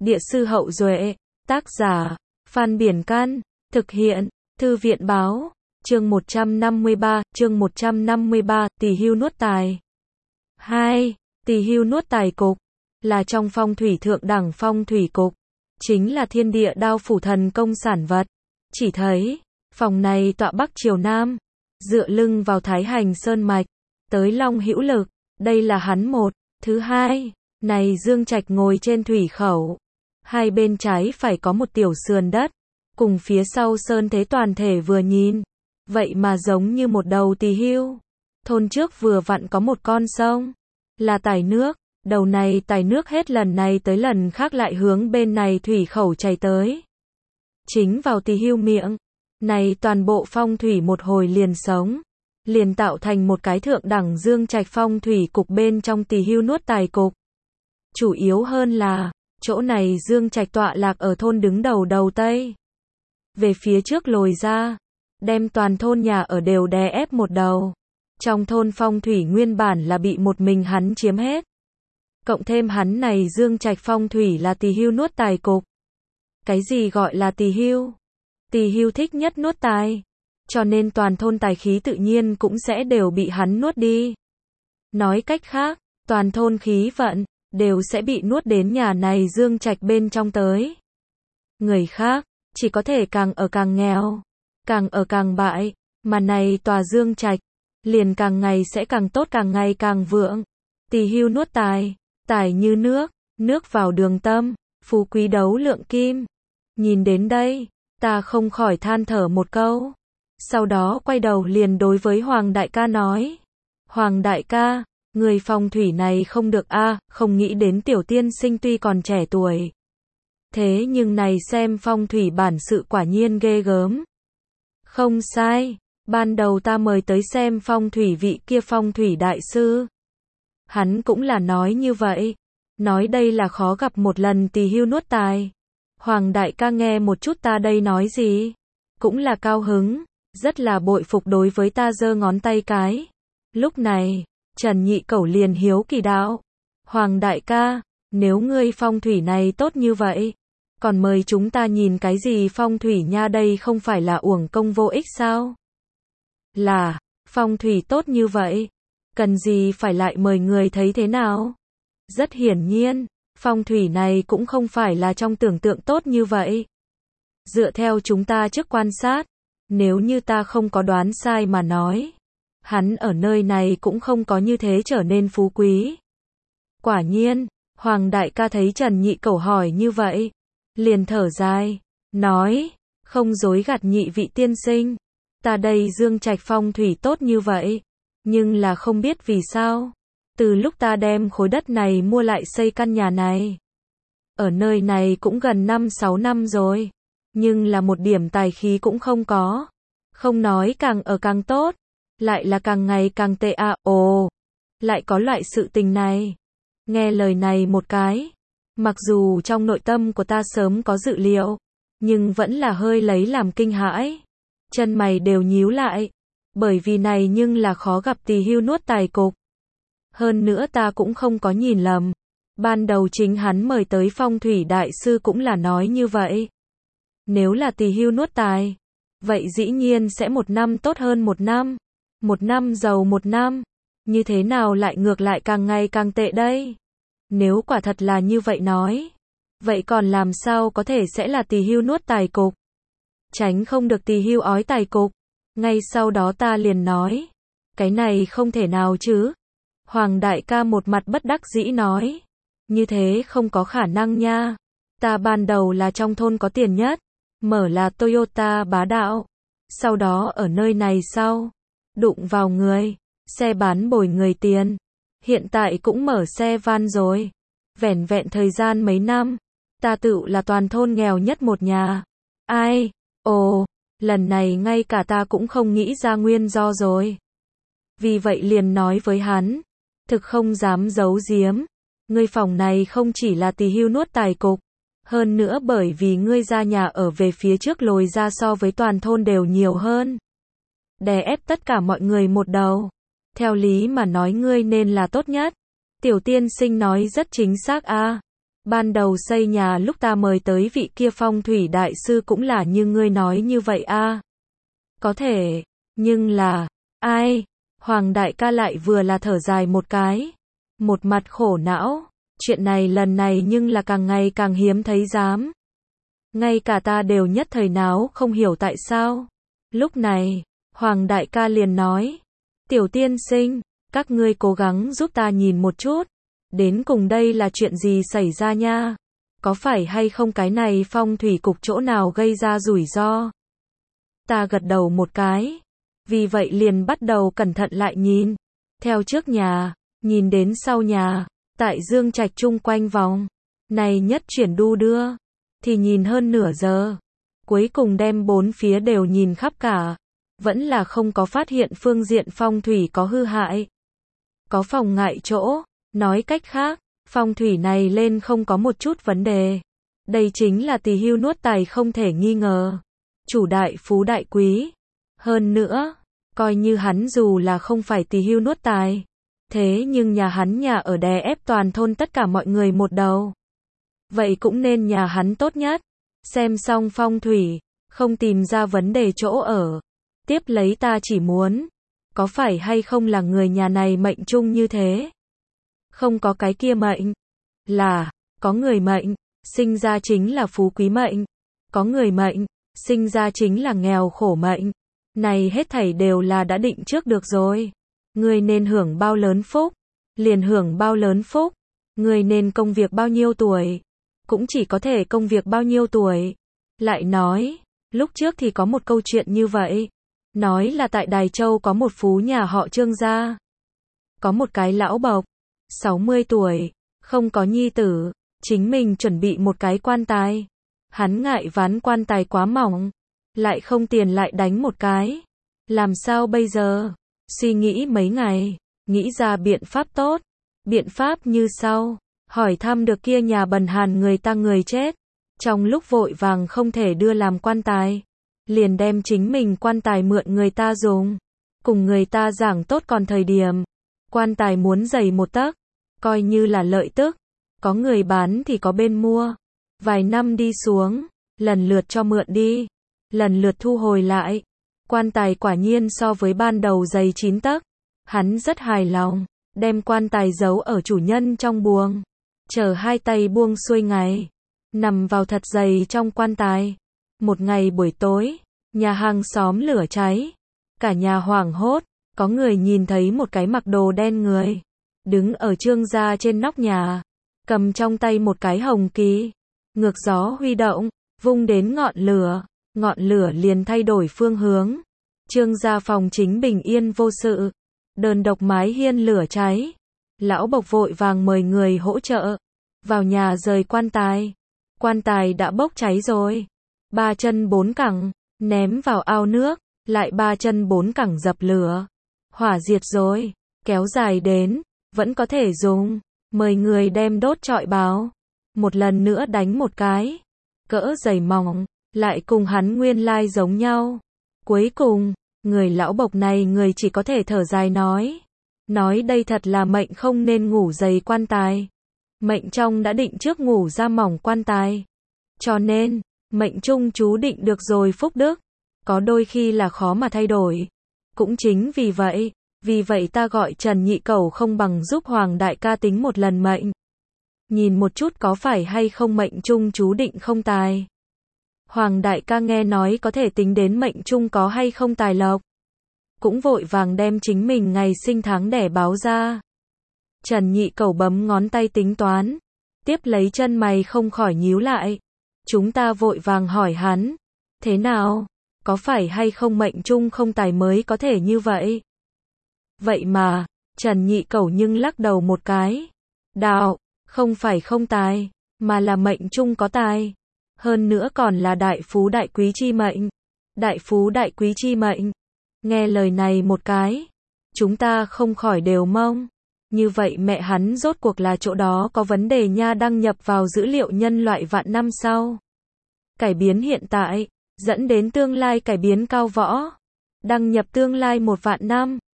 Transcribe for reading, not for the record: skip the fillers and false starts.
Địa sư Hậu Duệ, tác giả, Phan Biển Can, thực hiện, Thư viện Báo, chương 153, Tỳ hưu nuốt tài. 2. Tỳ hưu nuốt tài cục, là trong phong thủy thượng đẳng phong thủy cục, chính là thiên địa đao phủ thần công sản vật. Chỉ thấy, phòng này tọa bắc chiều nam, dựa lưng vào Thái Hành Sơn Mạch, tới Long Hữu Lực, đây là hắn một. Thứ hai, này Dương Trạch ngồi trên thủy khẩu, hai bên trái phải có một tiểu sườn đất, cùng phía sau sơn thế toàn thể vừa nhìn, vậy mà giống như một đầu tỳ hưu. Thôn trước vừa vặn có một con sông, là tải nước, đầu này tải nước hết lần này tới lần khác lại hướng bên này thủy khẩu chảy tới. Chính vào tỳ hưu miệng, này toàn bộ phong thủy một hồi liền sống, liền tạo thành một cái thượng đẳng Dương Trạch phong thủy cục bên trong tỳ hưu nuốt tài cục. Chủ yếu hơn là, chỗ này Dương Trạch tọa lạc ở thôn đứng đầu đầu Tây. Về phía trước lồi ra, đem toàn thôn nhà ở đều đè ép một đầu. Trong thôn phong thủy nguyên bản là bị một mình hắn chiếm hết. Cộng thêm hắn này Dương Trạch phong thủy là tỳ hưu nuốt tài cục. Cái gì gọi là tỳ hưu? Tỳ hưu thích nhất nuốt tài. Cho nên toàn thôn tài khí tự nhiên cũng sẽ đều bị hắn nuốt đi. Nói cách khác, toàn thôn khí vận đều sẽ bị nuốt đến nhà này Dương Trạch bên trong tới. Người khác chỉ có thể càng ở càng nghèo, càng ở càng bại, mà này tòa Dương Trạch liền càng ngày sẽ càng tốt, càng ngày càng vượng. Tỳ hưu nuốt tài, tài như nước, nước vào đường tâm, phú quý đấu lượng kim. Nhìn đến đây, ta không khỏi than thở một câu. Sau đó quay đầu liền đối với Hoàng đại ca nói: Hoàng đại ca, người phong thủy này không được a, không nghĩ đến tiểu tiên sinh tuy còn trẻ tuổi, thế nhưng này xem phong thủy bản sự quả nhiên ghê gớm. Không sai, ban đầu ta mời tới xem phong thủy vị kia phong thủy đại sư, hắn cũng là nói như vậy, nói đây là khó gặp một lần tỳ hưu nuốt tài. Hoàng đại ca nghe một chút ta đây nói gì, cũng là cao hứng, rất là bội phục đối với ta giơ ngón tay cái. Lúc này, Trần Nhị Cẩu liền hiếu kỳ đạo: Hoàng đại ca, nếu ngươi phong thủy này tốt như vậy, còn mời chúng ta nhìn cái gì phong thủy nha, đây không phải là uổng công vô ích sao? Là, phong thủy tốt như vậy, cần gì phải lại mời người thấy thế nào? Rất hiển nhiên, phong thủy này cũng không phải là trong tưởng tượng tốt như vậy. Dựa theo chúng ta trước quan sát, nếu như ta không có đoán sai mà nói, hắn ở nơi này cũng không có như thế trở nên phú quý. Quả nhiên, Hoàng đại ca thấy Trần Nhị Cẩu hỏi như vậy, liền thở dài, nói: không dối gạt nhị vị tiên sinh, ta đây Dương Trạch phong thủy tốt như vậy, nhưng là không biết vì sao, từ lúc ta đem khối đất này mua lại xây căn nhà này, ở nơi này cũng gần 5-6 năm rồi, nhưng là một điểm tài khí cũng không có. Không nói càng ở càng tốt, lại là càng ngày càng tệ à. Ồ, lại có loại sự tình này. Nghe lời này một cái, mặc dù trong nội tâm của ta sớm có dự liệu, nhưng vẫn là hơi lấy làm kinh hãi. Chân mày đều nhíu lại, bởi vì này nhưng là khó gặp tỳ hưu nuốt tài cục. Hơn nữa ta cũng không có nhìn lầm, ban đầu chính hắn mời tới phong thủy đại sư cũng là nói như vậy. Nếu là tỳ hưu nuốt tài, vậy dĩ nhiên sẽ một năm tốt hơn một năm giàu một năm, như thế nào lại ngược lại càng ngày càng tệ đây? Nếu quả thật là như vậy nói, vậy còn làm sao có thể sẽ là tỳ hưu nuốt tài cục? Tránh không được tỳ hưu ói tài cục. Ngay sau đó ta liền nói, cái này không thể nào chứ. Hoàng đại ca một mặt bất đắc dĩ nói, như thế không có khả năng nha. Ta ban đầu là trong thôn có tiền nhất, mở là Toyota bá đạo, sau đó ở nơi này sau, đụng vào người, xe bán bồi người tiền, hiện tại cũng mở xe van rồi. Vẻn vẹn thời gian mấy năm, ta tự là toàn thôn nghèo nhất một nhà. Ai, ồ, lần này ngay cả ta cũng không nghĩ ra nguyên do rồi. Vì vậy liền nói với hắn, thực không dám giấu giếm, ngươi phòng này không chỉ là tỳ hưu nuốt tài cục, hơn nữa bởi vì ngươi ra nhà ở về phía trước lồi ra so với toàn thôn đều nhiều hơn, đè ép tất cả mọi người một đầu. Theo lý mà nói ngươi nên là tốt nhất. Tiểu tiên sinh nói rất chính xác a. ban đầu xây nhà lúc ta mời tới vị kia phong thủy đại sư cũng là như ngươi nói như vậy a. Có thể, nhưng là, ai? Hoàng đại ca lại vừa là thở dài một cái, một mặt khổ não, chuyện này lần này nhưng là càng ngày càng hiếm thấy dám. Ngay cả ta đều nhất thời náo không hiểu tại sao. Lúc này, Hoàng đại ca liền nói, tiểu tiên sinh, các ngươi cố gắng giúp ta nhìn một chút, đến cùng đây là chuyện gì xảy ra nha? Có phải hay không cái này phong thủy cục chỗ nào gây ra rủi ro? Ta gật đầu một cái, vì vậy liền bắt đầu cẩn thận lại nhìn, theo trước nhà, nhìn đến sau nhà, tại Dương Trạch chung quanh vòng, này nhất chuyển đu đưa, thì nhìn hơn nửa giờ, cuối cùng đem bốn phía đều nhìn khắp cả, vẫn là không có phát hiện phương diện phong thủy có hư hại, có phòng ngại chỗ, nói cách khác, phong thủy này lên không có một chút vấn đề, đây chính là tỳ hưu nuốt tài không thể nghi ngờ, chủ đại phú đại quý, hơn nữa, coi như hắn dù là không phải tỳ hưu nuốt tài, thế nhưng nhà hắn nhà ở đè ép toàn thôn tất cả mọi người một đầu. Vậy cũng nên nhà hắn tốt nhất. Xem xong phong thủy, không tìm ra vấn đề chỗ ở. Tiếp lấy ta chỉ muốn, có phải hay không là người nhà này mệnh chung như thế? Không có cái kia mệnh. Là, có người mệnh, sinh ra chính là phú quý mệnh. Có người mệnh, sinh ra chính là nghèo khổ mệnh. Này hết thảy đều là đã định trước được rồi. Người nên hưởng bao lớn phúc, liền hưởng bao lớn phúc. Người nên công việc bao nhiêu tuổi, cũng chỉ có thể công việc bao nhiêu tuổi. Lại nói, lúc trước thì có một câu chuyện như vậy. Nói là tại Đài Châu có một phú nhà họ Trương gia. Có một cái lão bộc, 60 tuổi, không có nhi tử, chính mình chuẩn bị một cái quan tài. Hắn ngại ván quan tài quá mỏng, lại không tiền lại đánh một cái. Làm sao bây giờ? Suy nghĩ mấy ngày, nghĩ ra biện pháp tốt. Biện pháp như sau, hỏi thăm được kia nhà bần hàn người ta người chết. Trong lúc vội vàng không thể đưa làm quan tài, liền đem chính mình quan tài mượn người ta dùng. Cùng người ta giảng tốt còn thời điểm, quan tài muốn dày một tấc, coi như là lợi tức. Có người bán thì có bên mua. Vài năm đi xuống, lần lượt cho mượn đi, lần lượt thu hồi lại. Quan tài quả nhiên so với ban đầu dày 9 tấc. Hắn rất hài lòng, đem quan tài giấu ở chủ nhân trong buồng. Chờ hai tay buông xuôi ngày, nằm vào thật dày trong quan tài. Một ngày buổi tối, nhà hàng xóm lửa cháy. Cả nhà hoảng hốt, có người nhìn thấy một cái mặc đồ đen người. Đứng ở Trương gia trên nóc nhà, cầm trong tay một cái hồng kỳ. Ngược gió huy động, vung đến ngọn lửa liền thay đổi phương hướng. Trương gia phòng chính bình yên vô sự, đơn độc mái hiên lửa cháy. Lão bộc vội vàng mời người hỗ trợ, vào nhà rời quan tài. Quan tài đã bốc cháy rồi, 3 chân 4 cẳng, ném vào ao nước, lại 3 chân 4 cẳng dập lửa. Hỏa diệt rồi, kéo dài đến, vẫn có thể dùng, mời người đem đốt trọi báo. Một lần nữa đánh một cái, cỡ dày mỏng, lại cùng hắn nguyên lai giống nhau. Cuối cùng, người lão bộc này người chỉ có thể thở dài nói đây thật là mệnh không nên ngủ dày quan tài. Mệnh trong đã định trước ngủ ra mỏng quan tài. Cho nên, mệnh chung chú định được rồi phúc đức, có đôi khi là khó mà thay đổi. Cũng chính vì vậy ta gọi Trần Nhị Cẩu không bằng giúp Hoàng đại ca tính một lần mệnh. Nhìn một chút có phải hay không mệnh chung chú định không tài. Hoàng đại ca nghe nói có thể tính đến mệnh chung có hay không tài lộc. Cũng vội vàng đem chính mình ngày sinh tháng đẻ báo ra. Trần Nhị Cẩu bấm ngón tay tính toán, tiếp lấy chân mày không khỏi nhíu lại. Chúng ta vội vàng hỏi hắn, thế nào, có phải hay không mệnh chung không tài mới có thể như vậy? Vậy mà, Trần Nhị Cẩu nhưng lắc đầu một cái. Đạo, không phải không tài, mà là mệnh chung có tài. Hơn nữa còn là đại phú đại quý chi mệnh. Đại phú đại quý chi mệnh. Nghe lời này một cái, chúng ta không khỏi đều mong. Như vậy mẹ hắn rốt cuộc là chỗ đó có vấn đề nha, đăng nhập vào dữ liệu nhân loại vạn năm sau. Cải biến hiện tại, dẫn đến tương lai cải biến cao võ. Đăng nhập tương lai 1 vạn năm.